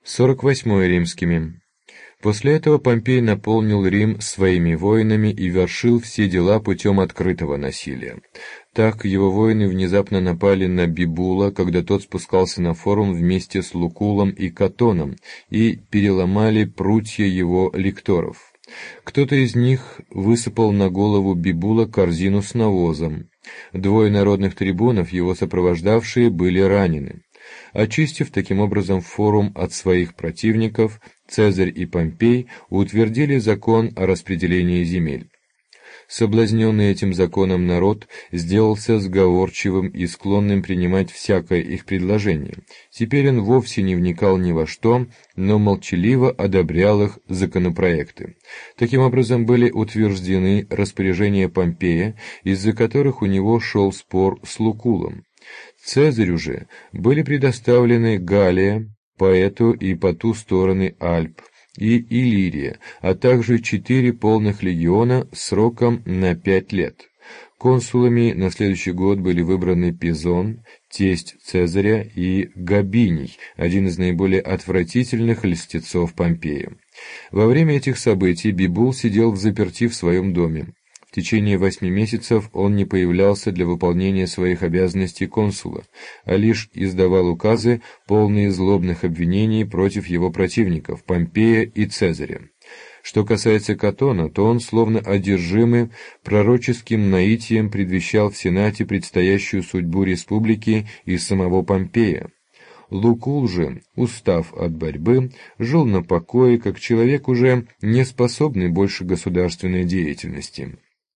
48 римскими. После этого Помпей наполнил Рим своими воинами и вершил все дела путем открытого насилия. Так его воины внезапно напали на Бибула, когда тот спускался на форум вместе с Лукулом и Катоном, и переломали прутья его лекторов. Кто-то из них высыпал на голову Бибула корзину с навозом. Двое народных трибунов, его сопровождавшие, были ранены. Очистив таким образом форум от своих противников, Цезарь и Помпей утвердили закон о распределении земель. Соблазненный этим законом народ сделался сговорчивым и склонным принимать всякое их предложение. Теперь он вовсе не вникал ни во что, но молчаливо одобрял их законопроекты. Таким образом были утверждены распоряжения Помпея, из-за которых у него шел спор с Лукулом. Цезарю же были предоставлены Галлия, по эту и по ту стороны Альп, и Иллирия, а также 4 полных легиона сроком на 5 лет. Консулами на следующий год были выбраны Пизон, тесть Цезаря, и Габиний, один из наиболее отвратительных льстецов Помпея. Во время этих событий Бибул сидел взаперти в своем доме. В течение 8 месяцев он не появлялся для выполнения своих обязанностей консула, а лишь издавал указы, полные злобных обвинений против его противников, Помпея и Цезаря. Что касается Катона, то он, словно одержимый пророческим наитием, предвещал в Сенате предстоящую судьбу республики и самого Помпея. Лукул же, устав от борьбы, жил на покое, как человек, уже не способный больше государственной деятельности.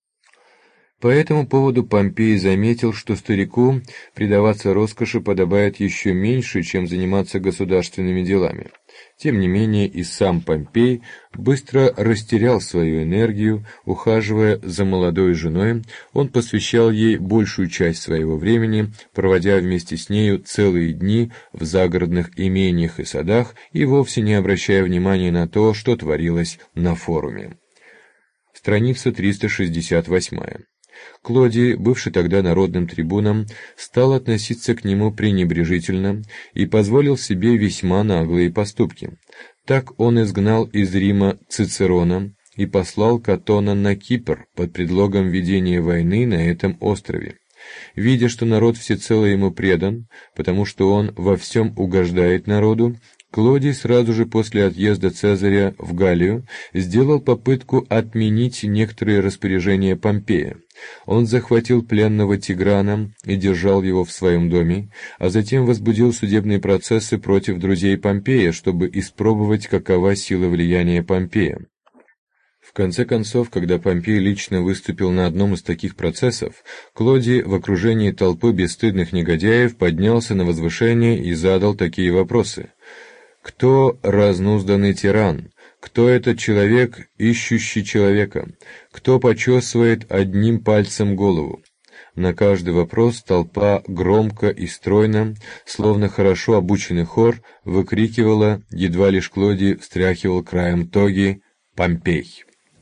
По этому поводу Помпей заметил, что старику предаваться роскоши подобает еще меньше, чем заниматься государственными делами. Тем не менее и сам Помпей быстро растерял свою энергию. Ухаживая за молодой женой, он посвящал ей большую часть своего времени, проводя вместе с нею целые дни в загородных имениях и садах и вовсе не обращая внимания на то, что творилось на форуме. Страница 368. Клодий, бывший тогда народным трибуном, стал относиться к нему пренебрежительно и позволил себе весьма наглые поступки. Так он изгнал из Рима Цицерона и послал Катона на Кипр под предлогом ведения войны на этом острове. Видя, что народ всецело ему предан, потому что он во всем угождает народу, Клодий сразу же после отъезда Цезаря в Галлию сделал попытку отменить некоторые распоряжения Помпея. Он захватил пленного Тиграна и держал его в своем доме, а затем возбудил судебные процессы против друзей Помпея, чтобы испробовать, какова сила влияния Помпея. В конце концов, когда Помпей лично выступил на одном из таких процессов, Клодий в окружении толпы бесстыдных негодяев поднялся на возвышение и задал такие вопросы. Кто разнузданный тиран? Кто этот человек, ищущий человека? Кто почесывает одним пальцем голову? На каждый вопрос толпа громко и стройно, словно хорошо обученный хор, выкрикивала, едва лишь Клодий встряхивал краем тоги: «Помпей!».